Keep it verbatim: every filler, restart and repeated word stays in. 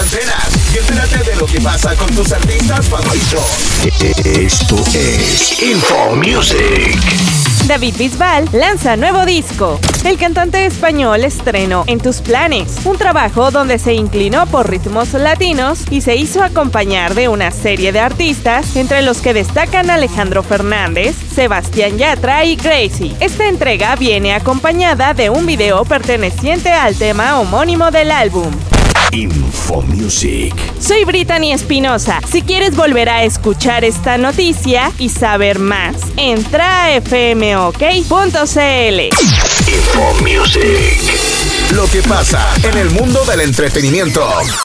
antenas y entérate de lo que pasa con tus artistas favoritos. Esto es Info Music. David Bisbal lanza nuevo disco. El cantante español estrenó En tus planes, un trabajo donde se inclinó por ritmos latinos y se hizo acompañar de una serie de artistas, entre los que destacan Alejandro Fernández, Sebastián Yatra y Crazy. Esta entrega viene acompañada de un video perteneciente al tema homónimo del álbum. Info Music. Soy Brittany Espinosa. Si quieres volver a escuchar esta noticia y saber más, entra a f m o k punto c l. Info Music. Lo que pasa en el mundo del entretenimiento.